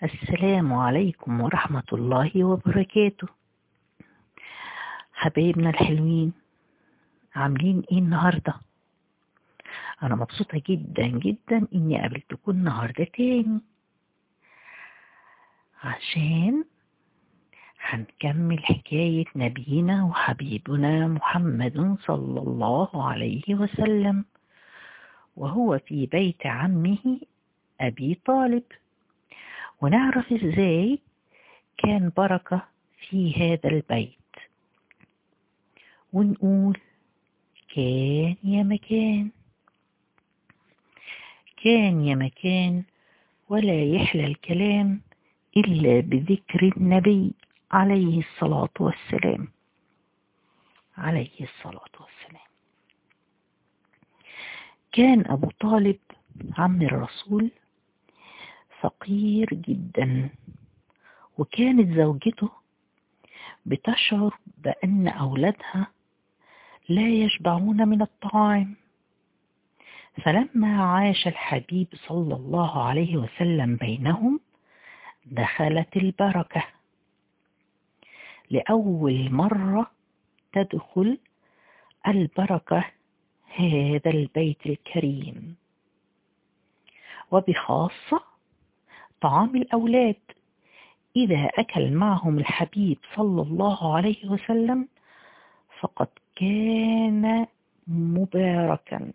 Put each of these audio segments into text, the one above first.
السلام عليكم ورحمة الله وبركاته. حبايبنا الحلوين، عاملين ايه النهاردة؟ انا مبسوطة جدا جدا اني قابلتكم النهاردة تاني عشان هنكمل حكاية نبينا وحبيبنا محمد صلى الله عليه وسلم وهو في بيت عمه أبي طالب، ونعرف ازاي كان بركة في هذا البيت، ونقول كان يا مكان، كان يا مكان، ولا يحلى الكلام إلا بذكر النبي عليه الصلاة والسلام. عليه الصلاة والسلام. كان أبو طالب عم الرسول فقير جدا، وكانت زوجته بتشعر بأن أولادها لا يشبعون من الطعام، فلما عاش الحبيب صلى الله عليه وسلم بينهم دخلت البركة. لأول مرة تدخل البركة هذا البيت الكريم، وبخاصة طعام الأولاد. إذا أكل معهم الحبيب صلى الله عليه وسلم فقد كان مباركا.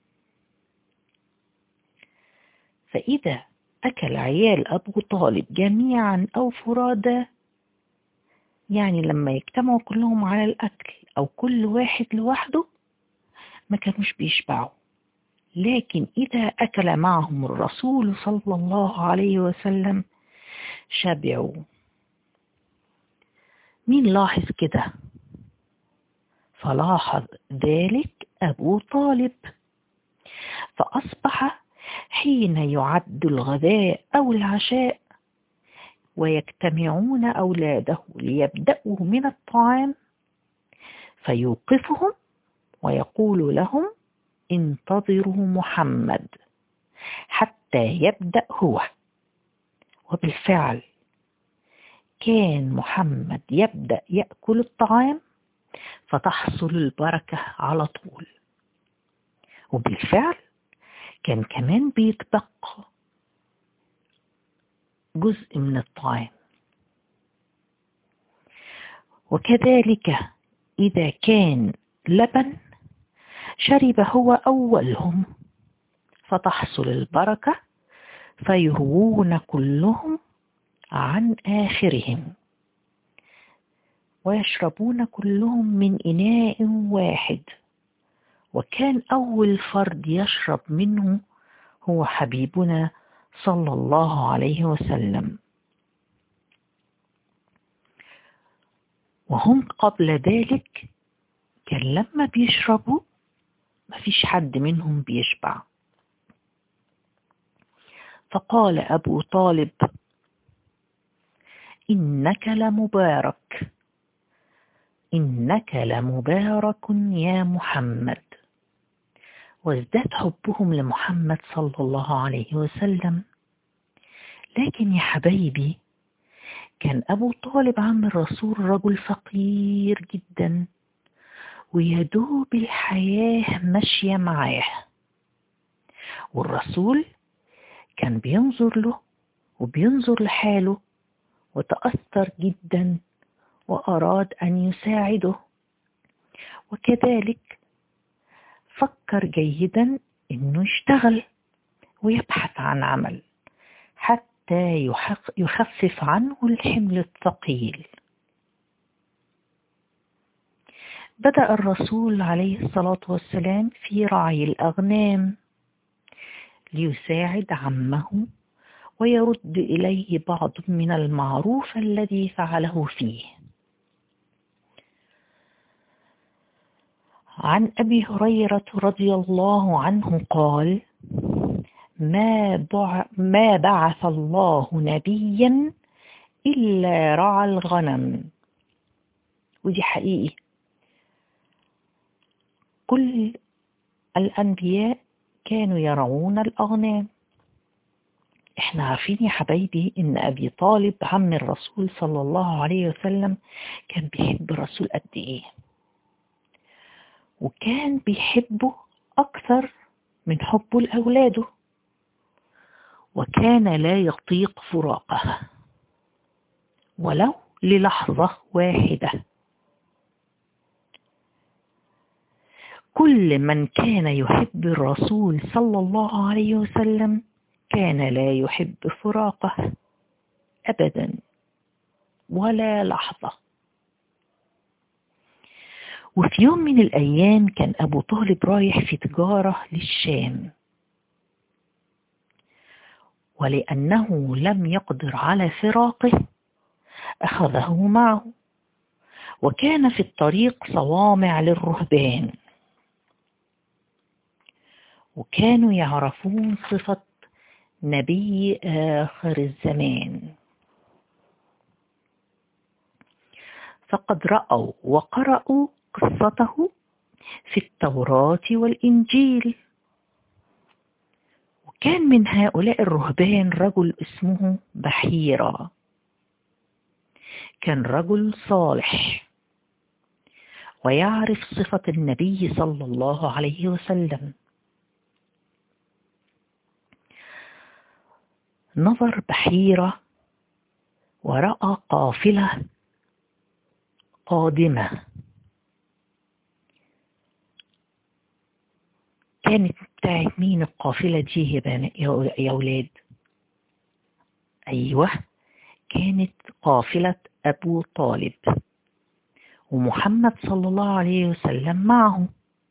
فإذا أكل عيال أبو طالب جميعا أو فرادا، يعني لما يجتمعوا كلهم على الأكل أو كل واحد لوحده ما كانوش بيشبعوا، لكن إذا أكل معهم الرسول صلى الله عليه وسلم شبعوا. مين لاحظ كده؟ فلاحظ ذلك أبو طالب، فأصبح حين يعد الغداء أو العشاء ويجتمعون أولاده ليبدأوا من الطعام فيوقفهم ويقول لهم: انتظروا محمد حتى يبدأ هو. وبالفعل كان محمد يبدأ يأكل الطعام فتحصل البركة على طول. وبالفعل كان كمان بيتبقى جزء من الطعام. وكذلك إذا كان لبن شرب هو أولهم فتحصل البركة فيهوون كلهم عن آخرهم ويشربون كلهم من إناء واحد، وكان أول فرد يشرب منه هو حبيبنا صلى الله عليه وسلم، وهم قبل ذلك كان لما بيشربوا مفيش حد منهم بيشبع. فقال أبو طالب: إنك لمبارك، إنك لمبارك يا محمد. وازداد حبهم لمحمد صلى الله عليه وسلم. لكن يا حبايبي، كان أبو طالب عم الرسول رجل فقير جدا، ويدوب الحياة ماشية معاه، والرسول كان بينظر له وبينظر لحاله وتأثر جدا وأراد أن يساعده، وكذلك فكر جيدا إنه يشتغل ويبحث عن عمل حتى يخفف عنه الحمل الثقيل. بدأ الرسول عليه الصلاة والسلام في رعي الأغنام ليساعد عمه ويرد إليه بعض من المعروف الذي فعله فيه. عن أبي هريرة رضي الله عنه قال: ما بعث الله نبيا إلا رعى الغنم. ودي حقيقي، كل الأنبياء كانوا يرعون الأغنام، احنا عارفين يا حبايبي ان ابي طالب عم الرسول صلى الله عليه وسلم كان بيحب الرسول قد ايه، وكان بيحبه اكثر من حبه لاولاده، وكان لا يطيق فراقه ولو للحظة واحدة. كل من كان يحب الرسول صلى الله عليه وسلم كان لا يحب فراقه أبدا ولا لحظة. وفي يوم من الأيام كان أبو طالب رايح في تجارة للشام، ولأنه لم يقدر على فراقه أخذه معه، وكان في الطريق صوامع للرهبان، وكانوا يعرفون صفة نبي آخر الزمان، فقد رأوا وقرأوا قصته في التوراة والإنجيل. وكان من هؤلاء الرهبان رجل اسمه بحيرة، كان رجل صالح ويعرف صفة النبي صلى الله عليه وسلم. نظر بحيرة ورأى قافلة قادمة، كانت بتاعت مين القافلة دي يا أولاد؟ أيوة، كانت قافلة أبو طالب، ومحمد صلى الله عليه وسلم معه.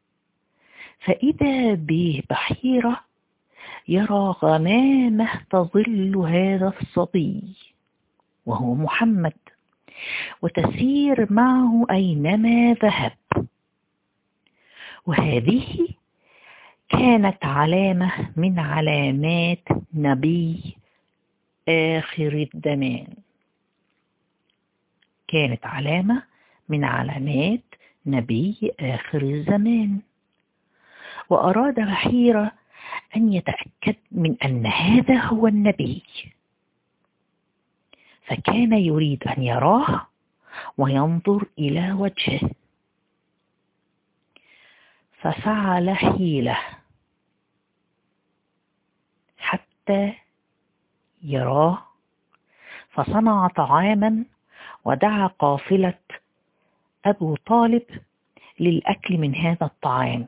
فإذا به بحيرة يرى غمامة تظل هذا الصبي وهو محمد، وتسير معه أينما ذهب. وهذه كانت علامة من علامات نبي آخر الزمان، كانت علامة من علامات نبي آخر الزمان. وأراد بحيرة أن يتأكد من أن هذا هو النبي، فكان يريد أن يراه وينظر إلى وجهه، ففعل حيلة حتى يراه، فصنع طعاما ودعا قافلة أبو طالب للأكل من هذا الطعام.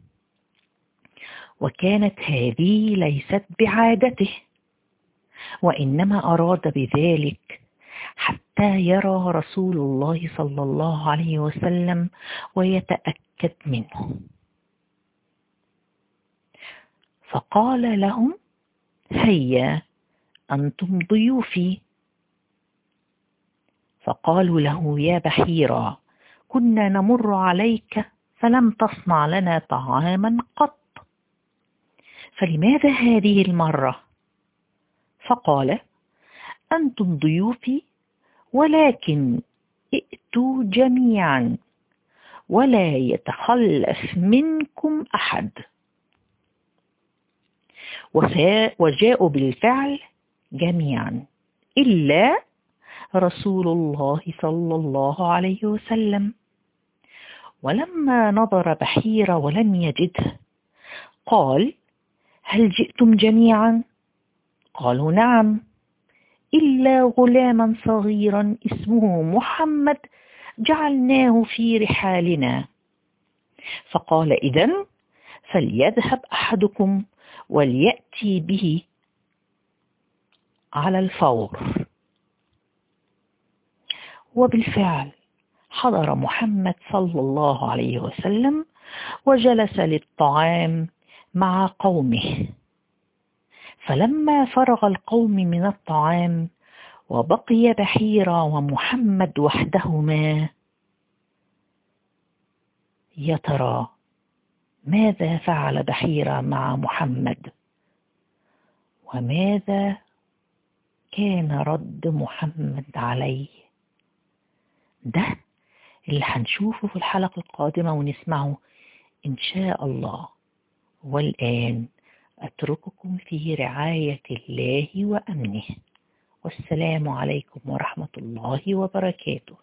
وكانت هذه ليست بعادته، وإنما أراد بذلك حتى يرى رسول الله صلى الله عليه وسلم ويتأكد منه. فقال لهم: هيا أنتم ضيوفي. فقالوا له: يا بحيرة، كنا نمر عليك فلم تصنع لنا طعاما قط، فلماذا هذه المرة؟ فقال: أنتم ضيوفي، ولكن ائتوا جميعا ولا يتخلف منكم أحد. وجاءوا بالفعل جميعا إلا رسول الله صلى الله عليه وسلم. ولما نظر بحيرة ولم يجده قال: هل جئتم جميعا؟ قالوا: نعم، إلا غلاما صغيرا اسمه محمد جعلناه في رحالنا. فقال: إذن فليذهب أحدكم وليأتي به على الفور. وبالفعل حضر محمد صلى الله عليه وسلم وجلس للطعام مع قومه. فلما فرغ القوم من الطعام وبقي بحيرة ومحمد وحدهما، يا ترى ماذا فعل بحيرة مع محمد؟ وماذا كان رد محمد عليه؟ ده اللي هنشوفه في الحلقة القادمة ونسمعه إن شاء الله. والآن أترككم في رعاية الله وأمنه، والسلام عليكم ورحمة الله وبركاته.